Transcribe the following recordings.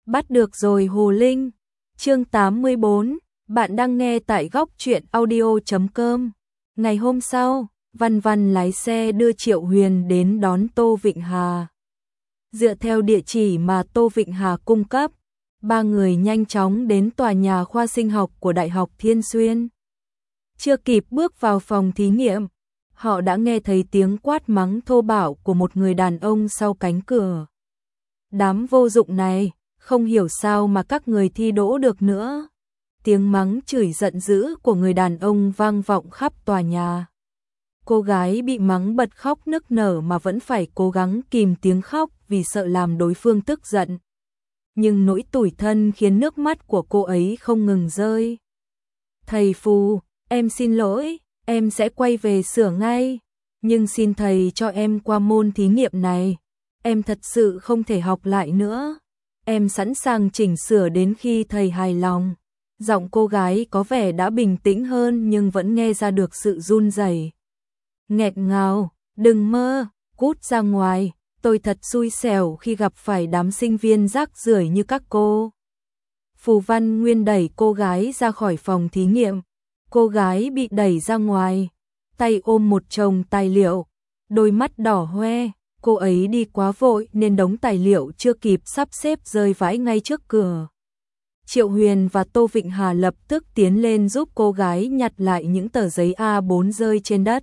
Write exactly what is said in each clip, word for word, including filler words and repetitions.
Bắt được rồi Hồ Linh. Chương tám mươi bốn, bạn đang nghe tại góc truyện audio chấm com. Ngày hôm sau, Văn Văn lái xe đưa Triệu Huyền đến đón Tô Vịnh Hà. Dựa theo địa chỉ mà Tô Vịnh Hà cung cấp, ba người nhanh chóng đến tòa nhà khoa sinh học của Đại học Thiên Xuyên. Chưa kịp bước vào phòng thí nghiệm, họ đã nghe thấy tiếng quát mắng thô bạo của một người đàn ông sau cánh cửa. Đám vô dụng này, không hiểu sao mà các người thi đỗ được nữa. Tiếng mắng chửi giận dữ của người đàn ông vang vọng khắp tòa nhà. Cô gái bị mắng bật khóc nức nở mà vẫn phải cố gắng kìm tiếng khóc vì sợ làm đối phương tức giận. Nhưng nỗi tủi thân khiến nước mắt của cô ấy không ngừng rơi. Thầy Phù, em xin lỗi, em sẽ quay về sửa ngay. Nhưng xin thầy cho em qua môn thí nghiệm này. Em thật sự không thể học lại nữa. Em sẵn sàng chỉnh sửa đến khi thầy hài lòng. Giọng cô gái có vẻ đã bình tĩnh hơn nhưng vẫn nghe ra được sự run rẩy. Nghẹt ngào, đừng mơ, cút ra ngoài, tôi thật xui xẻo khi gặp phải đám sinh viên rác rưởi như các cô. Phù Văn Nguyên đẩy cô gái ra khỏi phòng thí nghiệm. Cô gái bị đẩy ra ngoài, tay ôm một chồng tài liệu, đôi mắt đỏ hoe. Cô ấy đi quá vội nên đống tài liệu chưa kịp sắp xếp rơi vãi ngay trước cửa. Triệu Huyền và Tô Vịnh Hà lập tức tiến lên giúp cô gái nhặt lại những tờ giấy A bốn rơi trên đất.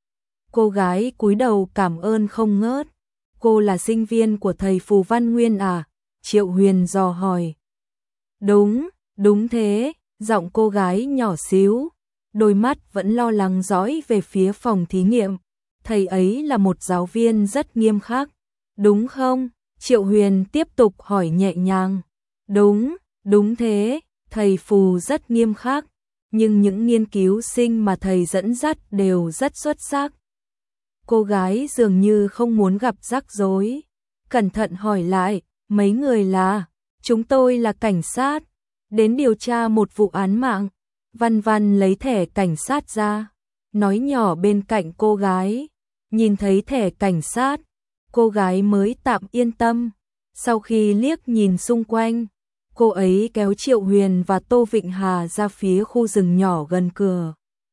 Cô gái cúi đầu cảm ơn không ngớt. Cô là sinh viên của thầy Phù Văn Nguyên à? Triệu Huyền dò hỏi. Đúng, đúng thế, giọng cô gái nhỏ xíu, đôi mắt vẫn lo lắng dõi về phía phòng thí nghiệm. Thầy ấy là một giáo viên rất nghiêm khắc, đúng không? Triệu Huyền tiếp tục hỏi nhẹ nhàng. Đúng, đúng thế, thầy Phù rất nghiêm khắc, nhưng những nghiên cứu sinh mà thầy dẫn dắt đều rất xuất sắc. Cô gái dường như không muốn gặp rắc rối, cẩn thận hỏi lại, mấy người là? Chúng tôi là cảnh sát, đến điều tra một vụ án mạng. Văn Văn lấy thẻ cảnh sát ra, nói nhỏ bên cạnh cô gái. Nhìn thấy thẻ cảnh sát, cô gái mới tạm yên tâm. Sau khi liếc nhìn xung quanh, cô ấy kéo Triệu Huyền và Tô Vịnh Hà ra phía khu rừng nhỏ gần cửa.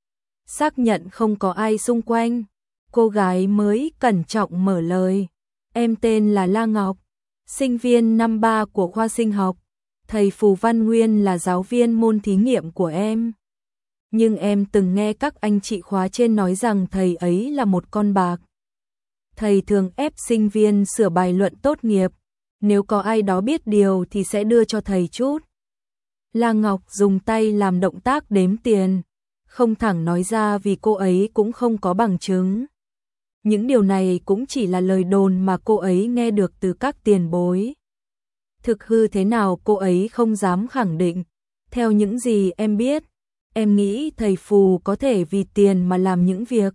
Xác nhận không có ai xung quanh, cô gái mới cẩn trọng mở lời. Em tên là La Ngọc, sinh viên năm ba của khoa sinh học. Thầy Phù Văn Nguyên là giáo viên môn thí nghiệm của em. Nhưng em từng nghe các anh chị khóa trên nói rằng thầy ấy là một con bạc. Thầy thường ép sinh viên sửa bài luận tốt nghiệp. Nếu có ai đó biết điều thì sẽ đưa cho thầy chút. La Ngọc dùng tay làm động tác đếm tiền, không thẳng nói ra vì cô ấy cũng không có bằng chứng. Những điều này cũng chỉ là lời đồn mà cô ấy nghe được từ các tiền bối. Thực hư thế nào cô ấy không dám khẳng định. Theo những gì em biết, em nghĩ thầy Phù có thể vì tiền mà làm những việc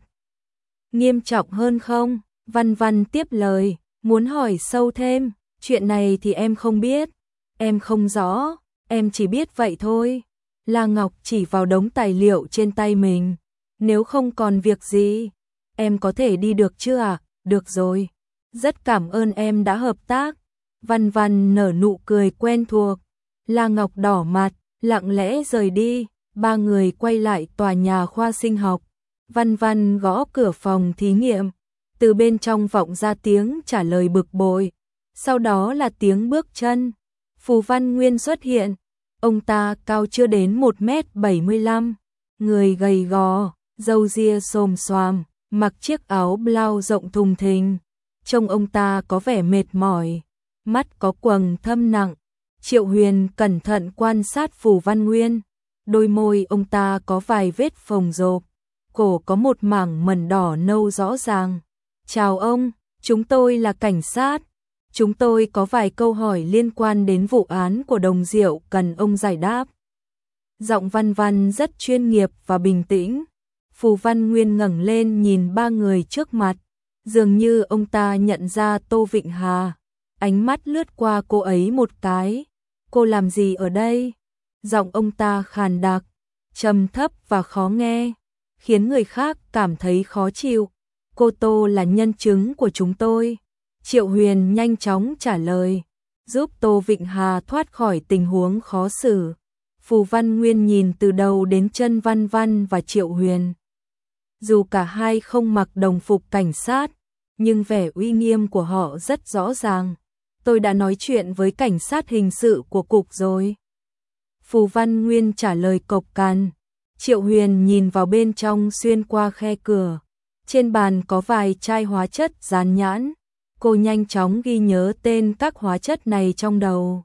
nghiêm trọng hơn không? Văn Văn tiếp lời, muốn hỏi sâu thêm, chuyện này thì em không biết, em không rõ, em chỉ biết vậy thôi. La Ngọc chỉ vào đống tài liệu trên tay mình, nếu không còn việc gì, em có thể đi được chưa ạ? À? Được rồi, rất cảm ơn em đã hợp tác. Văn Văn nở nụ cười quen thuộc. La Ngọc đỏ mặt, lặng lẽ rời đi. Ba người quay lại tòa nhà khoa sinh học. Văn Văn gõ cửa phòng thí nghiệm. Từ bên trong vọng ra tiếng trả lời bực bội. Sau đó là tiếng bước chân. Phù Văn Nguyên xuất hiện. Ông ta cao chưa đến một mét bảy mươi lăm. Người gầy gò, râu ria xồm xoàm, mặc chiếc áo blau rộng thùng thình. Trông ông ta có vẻ mệt mỏi. Mắt có quầng thâm nặng. Triệu Huyền cẩn thận quan sát Phù Văn Nguyên. Đôi môi ông ta có vài vết phồng rộp, cổ có một mảng mẩn đỏ nâu rõ ràng. Chào ông, chúng tôi là cảnh sát. Chúng tôi có vài câu hỏi liên quan đến vụ án của Đồng Diệu cần ông giải đáp. Giọng Văn Văn rất chuyên nghiệp và bình tĩnh. Phù Văn Nguyên ngẩng lên nhìn ba người trước mặt. Dường như ông ta nhận ra Tô Vịnh Hà. Ánh mắt lướt qua cô ấy một cái. Cô làm gì ở đây? Giọng ông ta khàn đặc, trầm thấp và khó nghe, khiến người khác cảm thấy khó chịu. Cô Tô là nhân chứng của chúng tôi. Triệu Huyền nhanh chóng trả lời. giúp Tô Vịnh Hà thoát khỏi tình huống khó xử. Phù Văn Nguyên nhìn từ đầu đến chân Văn Văn và Triệu Huyền. Dù cả hai không mặc đồng phục cảnh sát, nhưng vẻ uy nghiêm của họ rất rõ ràng. Tôi đã nói chuyện với cảnh sát hình sự của cục rồi. Phù Văn Nguyên trả lời cộc cằn. Triệu Huyền nhìn vào bên trong xuyên qua khe cửa. Trên bàn có vài chai hóa chất dán nhãn. Cô nhanh chóng ghi nhớ tên các hóa chất này trong đầu.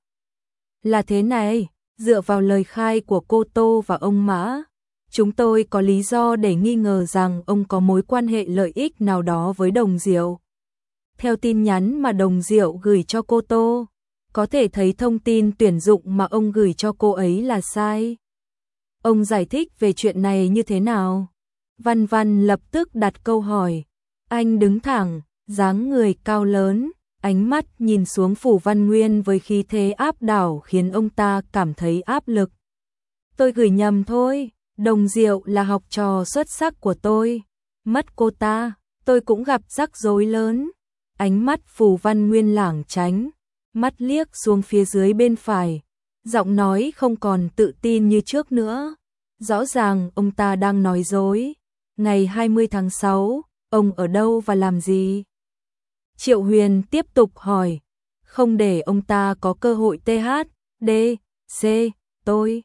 Là thế này, dựa vào lời khai của cô Tô và ông Mã, chúng tôi có lý do để nghi ngờ rằng ông có mối quan hệ lợi ích nào đó với Đồng Diệu. Theo tin nhắn mà Đồng Diệu gửi cho cô Tô, có thể thấy thông tin tuyển dụng mà ông gửi cho cô ấy là sai. Ông giải thích về chuyện này như thế nào? Văn Văn lập tức đặt câu hỏi. Anh đứng thẳng, dáng người cao lớn, ánh mắt nhìn xuống Phù Văn Nguyên với khí thế áp đảo khiến ông ta cảm thấy áp lực. Tôi gửi nhầm thôi, Đồng Diệu là học trò xuất sắc của tôi. Mất cô ta, tôi cũng gặp rắc rối lớn. Ánh mắt Phù Văn Nguyên lảng tránh, mắt liếc xuống phía dưới bên phải. Giọng nói không còn tự tin như trước nữa. Rõ ràng ông ta đang nói dối. Ngày hai mươi tháng sáu, ông ở đâu và làm gì? Triệu Huyền tiếp tục hỏi, không để ông ta có cơ hội tê hát, đê, xê, tôi.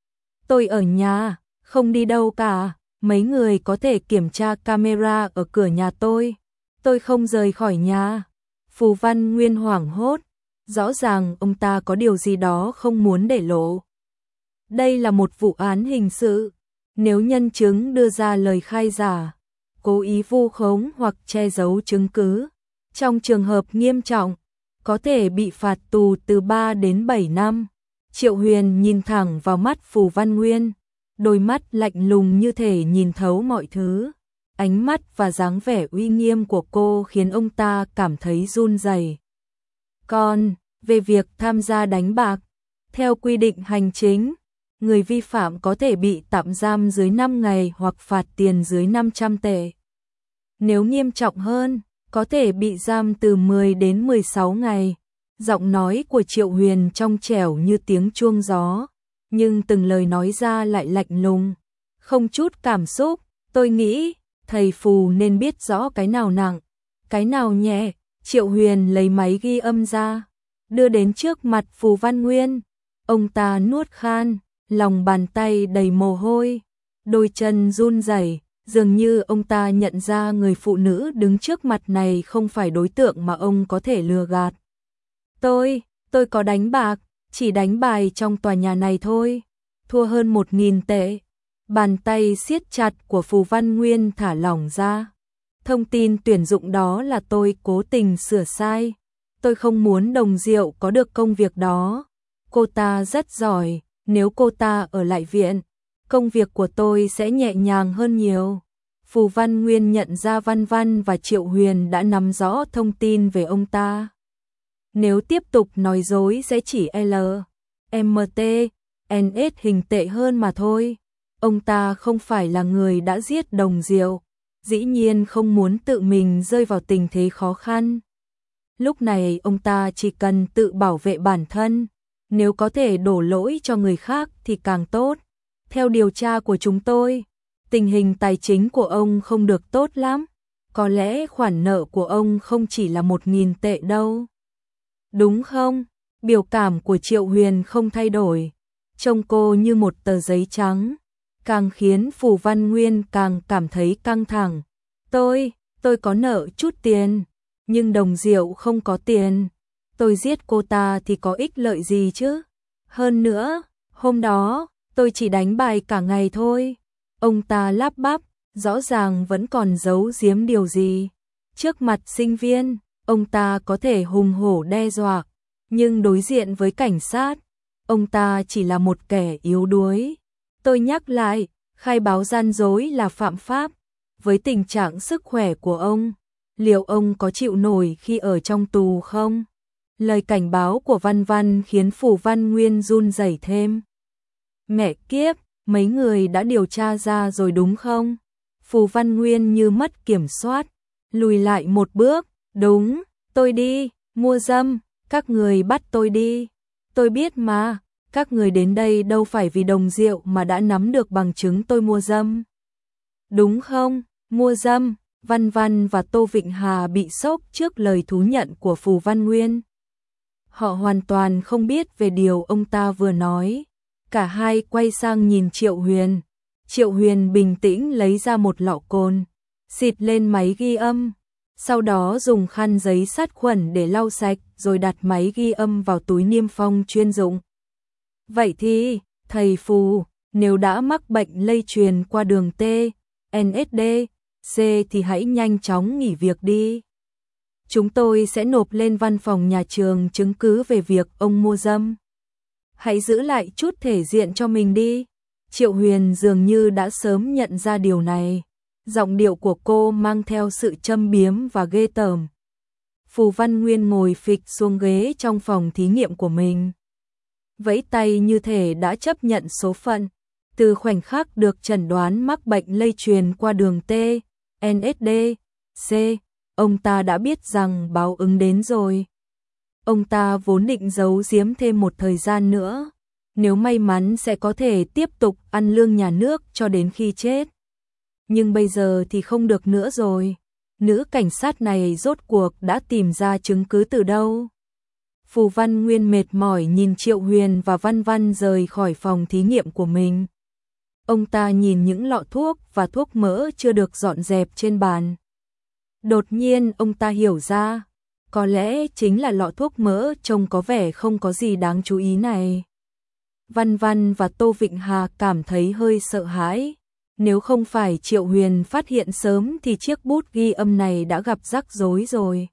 Tôi ở nhà, không đi đâu cả, mấy người có thể kiểm tra camera ở cửa nhà tôi. Tôi không rời khỏi nhà. Phù Văn Nguyên hoảng hốt, rõ ràng ông ta có điều gì đó không muốn để lộ. Đây là một vụ án hình sự, nếu nhân chứng đưa ra lời khai giả, cố ý vu khống hoặc che giấu chứng cứ, trong trường hợp nghiêm trọng, có thể bị phạt tù từ ba đến bảy năm. Triệu Huyền nhìn thẳng vào mắt Phù Văn Nguyên, đôi mắt lạnh lùng như thể nhìn thấu mọi thứ. Ánh mắt và dáng vẻ uy nghiêm của cô khiến ông ta cảm thấy run rẩy. Còn, về việc tham gia đánh bạc, theo quy định hành chính, người vi phạm có thể bị tạm giam dưới năm ngày hoặc phạt tiền dưới năm trăm tệ. Nếu nghiêm trọng hơn, có thể bị giam từ mười đến mười sáu ngày. Giọng nói của Triệu Huyền trong trẻo như tiếng chuông gió, nhưng từng lời nói ra lại lạnh lùng, không chút cảm xúc. Tôi nghĩ, thầy Phù nên biết rõ cái nào nặng, cái nào nhẹ. Triệu Huyền lấy máy ghi âm ra, đưa đến trước mặt Phù Văn Nguyên. Ông ta nuốt khan, lòng bàn tay đầy mồ hôi, đôi chân run rẩy, dường như ông ta nhận ra người phụ nữ đứng trước mặt này không phải đối tượng mà ông có thể lừa gạt. Tôi, tôi có đánh bạc, chỉ đánh bài trong tòa nhà này thôi, thua hơn một nghìn tệ. Bàn tay siết chặt của Phù Văn Nguyên thả lỏng ra. Thông tin tuyển dụng đó là tôi cố tình sửa sai. Tôi không muốn Đồng Diệu có được công việc đó. Cô ta rất giỏi, nếu cô ta ở lại viện, công việc của tôi sẽ nhẹ nhàng hơn nhiều. Phù Văn Nguyên nhận ra Văn Văn và Triệu Huyền đã nắm rõ thông tin về ông ta. Nếu tiếp tục nói dối sẽ chỉ L, M T, N S hình tệ hơn mà thôi. Ông ta không phải là người đã giết Đồng Diệu, dĩ nhiên không muốn tự mình rơi vào tình thế khó khăn. Lúc này ông ta chỉ cần tự bảo vệ bản thân, nếu có thể đổ lỗi cho người khác thì càng tốt. Theo điều tra của chúng tôi, tình hình tài chính của ông không được tốt lắm, có lẽ khoản nợ của ông không chỉ là một nghìn tệ đâu. Đúng không? Biểu cảm của Triệu Huyền không thay đổi, trông cô như một tờ giấy trắng, càng khiến Phù Văn Nguyên càng cảm thấy căng thẳng. Tôi, tôi có nợ chút tiền, nhưng Đồng Diệu không có tiền. Tôi giết cô ta thì có ích lợi gì chứ? Hơn nữa, hôm đó, tôi chỉ đánh bài cả ngày thôi. Ông ta lắp bắp, rõ ràng vẫn còn giấu giếm điều gì. Trước mặt sinh viên, ông ta có thể hùng hổ đe dọa, nhưng đối diện với cảnh sát, ông ta chỉ là một kẻ yếu đuối. Tôi nhắc lại, khai báo gian dối là phạm pháp. Với tình trạng sức khỏe của ông, liệu ông có chịu nổi khi ở trong tù không? Lời cảnh báo của Văn Văn khiến Phù Văn Nguyên run rẩy thêm. Mẹ kiếp, mấy người đã điều tra ra rồi đúng không? Phù Văn Nguyên như mất kiểm soát, lùi lại một bước. Đúng, tôi đi, mua dâm, Các người bắt tôi đi. Tôi biết mà, các người đến đây đâu phải vì đồng rượu mà đã nắm được bằng chứng tôi mua dâm. Đúng không? Mua dâm. Văn Văn và Tô Vịnh Hà bị sốc trước lời thú nhận của Phù Văn Nguyên. Họ hoàn toàn không biết về điều ông ta vừa nói. Cả hai quay sang nhìn Triệu Huyền. Triệu Huyền bình tĩnh lấy ra một lọ cồn, xịt lên máy ghi âm. Sau đó dùng khăn giấy sát khuẩn để lau sạch rồi đặt máy ghi âm vào túi niêm phong chuyên dụng. Vậy thì, thầy Phù, nếu đã mắc bệnh lây truyền qua đường T, en ét đê, C thì hãy nhanh chóng nghỉ việc đi. Chúng tôi sẽ nộp lên văn phòng nhà trường chứng cứ về việc ông mua dâm. Hãy giữ lại chút thể diện cho mình đi. Triệu Huyền dường như đã sớm nhận ra điều này. Giọng điệu của cô mang theo sự châm biếm và ghê tởm. Phù Văn Nguyên ngồi phịch xuống ghế trong phòng thí nghiệm của mình. Vẫy tay như thể đã chấp nhận số phận. Từ khoảnh khắc được chẩn đoán mắc bệnh lây truyền qua đường T, en ét đê, C, ông ta đã biết rằng báo ứng đến rồi. Ông ta vốn định giấu giếm thêm một thời gian nữa. Nếu may mắn sẽ có thể tiếp tục ăn lương nhà nước cho đến khi chết. Nhưng bây giờ thì không được nữa rồi. Nữ cảnh sát này rốt cuộc đã tìm ra chứng cứ từ đâu? Phù Văn Nguyên mệt mỏi nhìn Triệu Huyền và Văn Văn rời khỏi phòng thí nghiệm của mình. Ông ta nhìn những lọ thuốc và thuốc mỡ chưa được dọn dẹp trên bàn. Đột nhiên ông ta hiểu ra, có lẽ chính là lọ thuốc mỡ trông có vẻ không có gì đáng chú ý này. Văn Văn và Tô Vịnh Hà cảm thấy hơi sợ hãi. Nếu không phải Triệu Huyền phát hiện sớm thì chiếc bút ghi âm này đã gặp rắc rối rồi.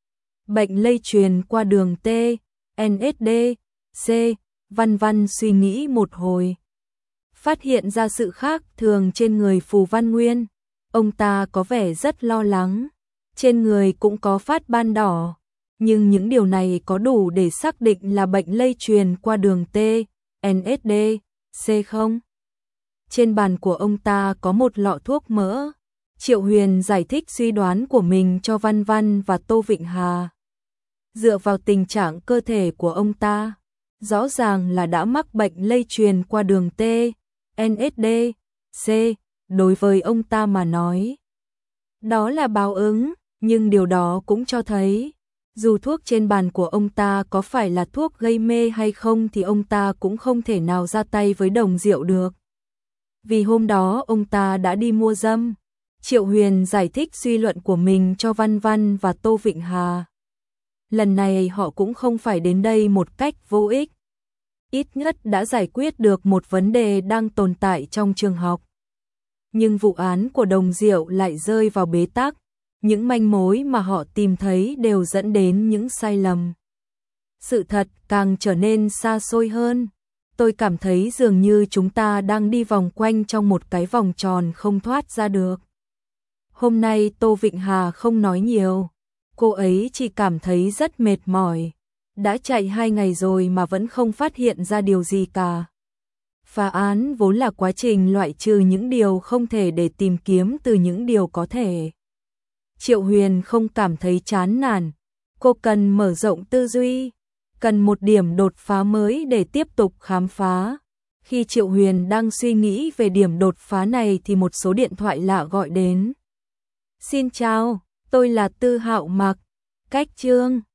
Bệnh lây truyền qua đường T, en ét đê, C, Văn Văn suy nghĩ một hồi. Phát hiện ra sự khác thường trên người Phù Văn Nguyên. Ông ta có vẻ rất lo lắng. Trên người cũng có phát ban đỏ. Nhưng những điều này có đủ để xác định là bệnh lây truyền qua đường T, en ét đê, C không? Trên bàn của ông ta có một lọ thuốc mỡ. Triệu Huyền giải thích suy đoán của mình cho Văn Văn và Tô Vịnh Hà. Dựa vào tình trạng cơ thể của ông ta, rõ ràng là đã mắc bệnh lây truyền qua đường T, en ét đê, C, đối với ông ta mà nói. Đó là báo ứng, nhưng điều đó cũng cho thấy, dù thuốc trên bàn của ông ta có phải là thuốc gây mê hay không thì ông ta cũng không thể nào ra tay với đồng rượu được. Vì hôm đó ông ta đã đi mua dâm. Triệu Huyền giải thích suy luận của mình cho Văn Văn và Tô Vịnh Hà. Lần này họ cũng không phải đến đây một cách vô ích. Ít nhất đã giải quyết được một vấn đề đang tồn tại trong trường học. Nhưng vụ án của đồng rượu lại rơi vào bế tắc. Những manh mối mà họ tìm thấy đều dẫn đến những sai lầm. Sự thật càng trở nên xa xôi hơn. Tôi cảm thấy dường như chúng ta đang đi vòng quanh trong một cái vòng tròn không thoát ra được. Hôm nay Tô Vịnh Hà không nói nhiều. Cô ấy chỉ cảm thấy rất mệt mỏi. Đã chạy hai ngày rồi mà vẫn không phát hiện ra điều gì cả. Phá án vốn là quá trình loại trừ những điều không thể để tìm kiếm từ những điều có thể. Triệu Huyền không cảm thấy chán nản. Cô cần mở rộng tư duy. Cần một điểm đột phá mới để tiếp tục khám phá. Khi Triệu Huyền đang suy nghĩ về điểm đột phá này thì một số điện thoại lạ gọi đến. Xin chào, tôi là Tư Hạo Mặc. Cách chương